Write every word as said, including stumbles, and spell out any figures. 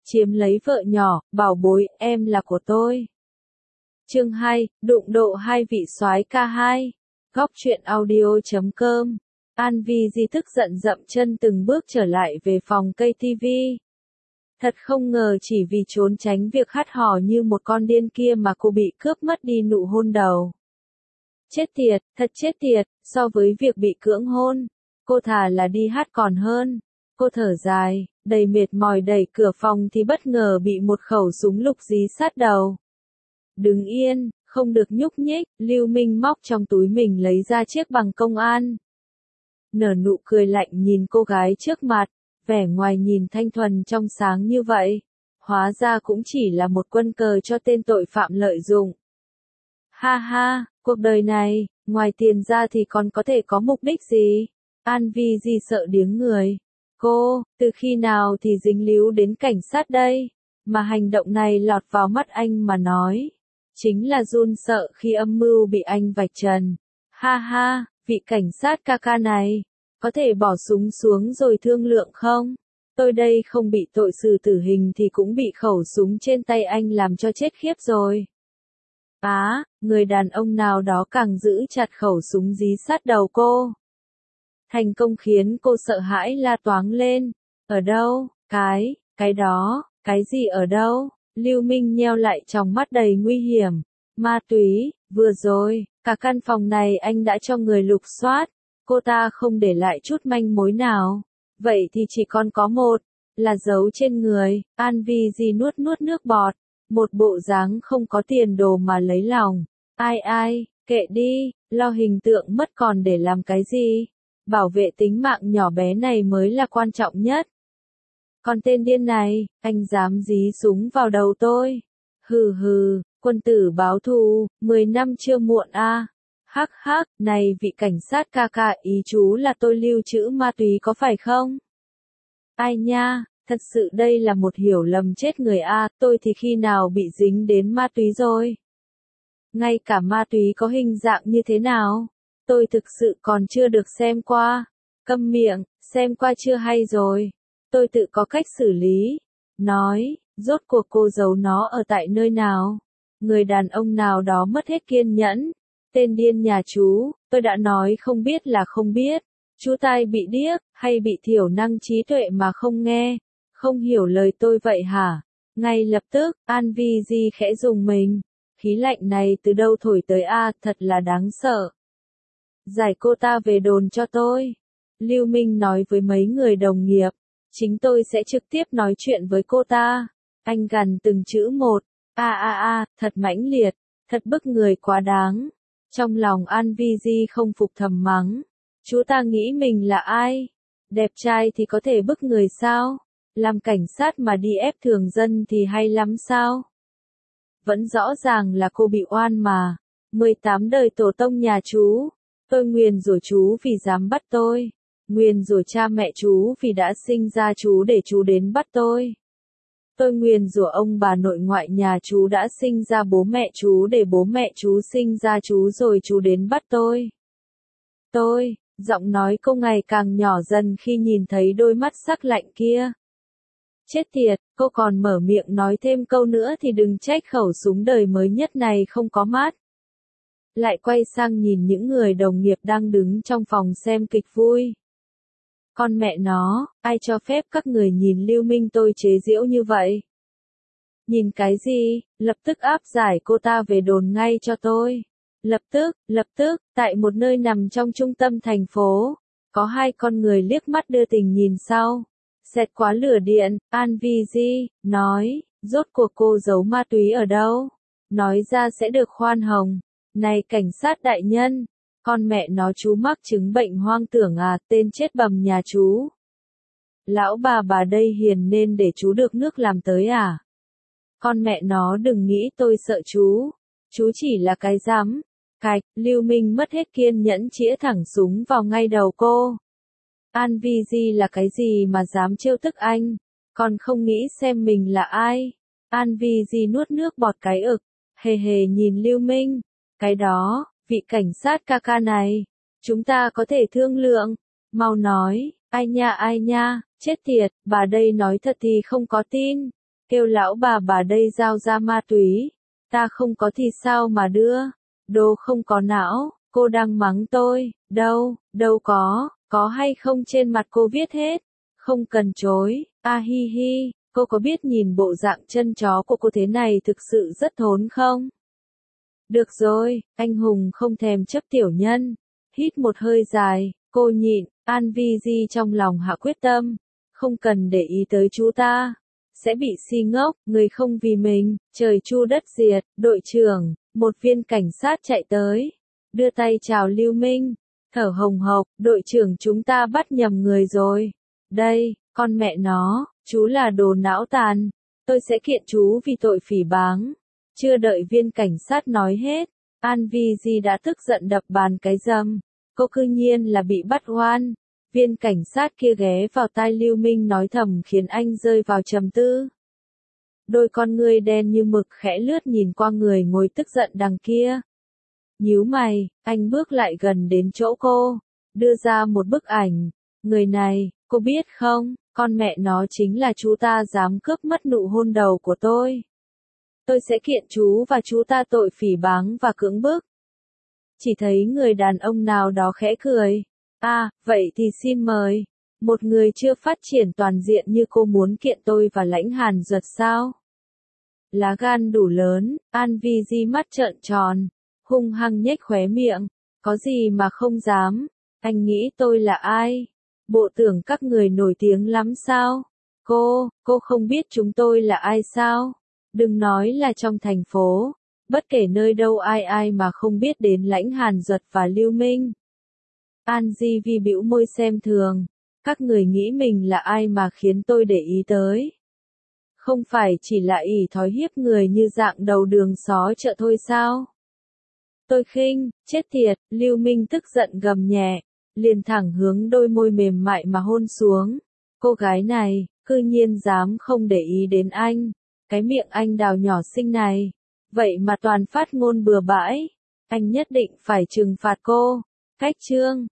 chiếm lấy vợ nhỏ, bảo bối, em là của tôi. Chương hai, đụng độ hai vị soái ca hai. Góc truyện audio chấm com. An Vi Di tức giận dậm chân từng bước trở lại về phòng cây tivi. Thật không ngờ chỉ vì trốn tránh việc hắt hò như một con điên kia mà cô bị cướp mất đi nụ hôn đầu. Chết tiệt, thật chết tiệt, so với việc bị cưỡng hôn, cô thà là đi hát còn hơn. Cô thở dài, đầy mệt mỏi đẩy cửa phòng thì bất ngờ bị một khẩu súng lục dí sát đầu. Đứng yên, không được nhúc nhích, Lưu Minh móc trong túi mình lấy ra chiếc bằng công an. Nở nụ cười lạnh nhìn cô gái trước mặt, vẻ ngoài nhìn thanh thuần trong sáng như vậy. Hóa ra cũng chỉ là một quân cờ cho tên tội phạm lợi dụng. Ha ha, cuộc đời này, ngoài tiền ra thì còn có thể có mục đích gì? An Vi Di sợ điếng người. Cô, từ khi nào thì dính líu đến cảnh sát đây? Mà hành động này lọt vào mắt anh mà nói. Chính là run sợ khi âm mưu bị anh vạch trần. Ha ha, vị cảnh sát ca ca này, có thể bỏ súng xuống rồi thương lượng không? Tôi đây không bị tội xử tử hình thì cũng bị khẩu súng trên tay anh làm cho chết khiếp rồi. Á, à, người đàn ông nào đó càng giữ chặt khẩu súng dí sát đầu cô. Thành công khiến cô sợ hãi la toáng lên. Ở đâu? Cái, cái đó, cái gì ở đâu? Lưu Minh nheo lại tròng mắt đầy nguy hiểm. Ma túy, vừa rồi, cả căn phòng này anh đã cho người lục soát. Cô ta không để lại chút manh mối nào. Vậy thì chỉ còn có một, là dấu trên người. An Vi Di nuốt nuốt nước bọt. Một bộ dáng không có tiền đồ mà lấy lòng. Ai ai, kệ đi, lo hình tượng mất còn để làm cái gì? Bảo vệ tính mạng nhỏ bé này mới là quan trọng nhất. Còn tên điên này, anh dám dí súng vào đầu tôi. Hừ hừ, quân tử báo thù, mười năm chưa muộn a. À. Hắc hắc, này vị cảnh sát ca ca, ý chú là tôi lưu trữ ma túy có phải không? Ai nha, thật sự đây là một hiểu lầm chết người a, à, tôi thì khi nào bị dính đến ma túy rồi? Ngay cả ma túy có hình dạng như thế nào? Tôi thực sự còn chưa được xem qua. Câm miệng, xem qua chưa hay rồi. Tôi tự có cách xử lý. Nói, rốt cuộc cô giấu nó ở tại nơi nào? Người đàn ông nào đó mất hết kiên nhẫn. Tên điên nhà chú, tôi đã nói không biết là không biết. Chú tai bị điếc, hay bị thiểu năng trí tuệ mà không nghe? Không hiểu lời tôi vậy hả? Ngay lập tức, An Vi Di khẽ rùng mình. Khí lạnh này từ đâu thổi tới a, à, thật là đáng sợ. Giải cô ta về đồn cho tôi. Lưu Minh nói với mấy người đồng nghiệp. Chính tôi sẽ trực tiếp nói chuyện với cô ta. Anh gằn từng chữ một. A a a, thật mãnh liệt, thật bức người quá đáng. Trong lòng An Vi Di không phục thầm mắng. Chú ta nghĩ mình là ai? Đẹp trai thì có thể bức người sao? Làm cảnh sát mà đi ép thường dân thì hay lắm sao? Vẫn rõ ràng là cô bị oan mà. mười tám đời tổ tông nhà chú. Tôi nguyền rủa chú vì dám bắt tôi. Nguyền rủa cha mẹ chú vì đã sinh ra chú để chú đến bắt tôi. Tôi nguyền rủa ông bà nội ngoại nhà chú đã sinh ra bố mẹ chú để bố mẹ chú sinh ra chú rồi chú đến bắt tôi. Tôi, giọng nói cô ngày càng nhỏ dần khi nhìn thấy đôi mắt sắc lạnh kia. Chết tiệt, cô còn mở miệng nói thêm câu nữa thì đừng trách khẩu súng đời mới nhất này không có mát. Lại quay sang nhìn những người đồng nghiệp đang đứng trong phòng xem kịch vui. Con mẹ nó, ai cho phép các người nhìn Lưu Minh tôi chế giễu như vậy? Nhìn cái gì, lập tức áp giải cô ta về đồn ngay cho tôi. Lập tức, lập tức, tại một nơi nằm trong trung tâm thành phố, có hai con người liếc mắt đưa tình nhìn sau. Xẹt qua lửa điện, An Vi Di, nói, rốt cuộc cô giấu ma túy ở đâu? Nói ra sẽ được khoan hồng. Này cảnh sát đại nhân, con mẹ nó chú mắc chứng bệnh hoang tưởng à, tên chết bầm nhà chú. Lão bà bà đây hiền nên để chú được nước làm tới à? Con mẹ nó đừng nghĩ tôi sợ chú. Chú chỉ là cái rắm. Cạch, Lưu Minh mất hết kiên nhẫn chĩa thẳng súng vào ngay đầu cô. An Vi Di là cái gì mà dám trêu tức anh? Còn không nghĩ xem mình là ai? An Vi Di nuốt nước bọt cái ực, hề hề nhìn Lưu Minh. Cái đó, vị cảnh sát ca ca này, chúng ta có thể thương lượng. Mau nói, ai nha ai nha, chết tiệt, bà đây nói thật thì không có tin. kêu lão bà bà đây giao ra ma túy. Ta không có thì sao mà đưa, đồ không có não, cô đang mắng tôi, đâu, đâu có, có hay không trên mặt cô viết hết, không cần chối, a hi hi, cô có biết nhìn bộ dạng chân chó của cô thế này thực sự rất thốn không? Được rồi, anh hùng không thèm chấp tiểu nhân, hít một hơi dài, cô nhịn, An Vi Di trong lòng hạ quyết tâm, không cần để ý tới chú ta, sẽ bị si ngốc, người không vì mình, trời chu đất diệt, đội trưởng, một viên cảnh sát chạy tới, đưa tay chào Lưu Minh, thở hồng hộc, đội trưởng chúng ta bắt nhầm người rồi, đây, con mẹ nó, chú là đồ não tàn, tôi sẽ kiện chú vì tội phỉ báng. Chưa đợi viên cảnh sát nói hết, An Vi Di đã tức giận đập bàn cái rầm, cô cư nhiên là bị bắt oan. Viên cảnh sát kia ghé vào tai Lưu Minh nói thầm khiến anh rơi vào trầm tư. Đôi con ngươi đen như mực khẽ lướt nhìn qua người ngồi tức giận đằng kia. Nhíu mày, anh bước lại gần đến chỗ cô, đưa ra một bức ảnh. Người này, cô biết không, con mẹ nó chính là chú ta dám cướp mất nụ hôn đầu của tôi. Tôi sẽ kiện chú và chú ta tội phỉ báng và cưỡng bức. Chỉ thấy người đàn ông nào đó khẽ cười. À, vậy thì xin mời. Một người chưa phát triển toàn diện như cô muốn kiện tôi và Lãnh Hàn Duật sao? Lá gan đủ lớn, An Vi Di mắt trợn tròn, hung hăng nhếch khóe miệng. Có gì mà không dám? Anh nghĩ tôi là ai? Bộ tưởng các người nổi tiếng lắm sao? Cô, cô không biết chúng tôi là ai sao? Đừng nói là trong thành phố, bất kể nơi đâu ai ai mà không biết đến Lãnh Hàn Duật và Lưu Minh. An Di Vi bĩu môi xem thường, các người nghĩ mình là ai mà khiến tôi để ý tới. Không phải chỉ là ỷ thói hiếp người như dạng đầu đường xó chợ thôi sao? Tôi khinh, chết tiệt, Lưu Minh tức giận gầm nhẹ, liền thẳng hướng đôi môi mềm mại mà hôn xuống. Cô gái này, cư nhiên dám không để ý đến anh. Cái miệng anh đào nhỏ xinh này, vậy mà toàn phát ngôn bừa bãi, anh nhất định phải trừng phạt cô. Cách chương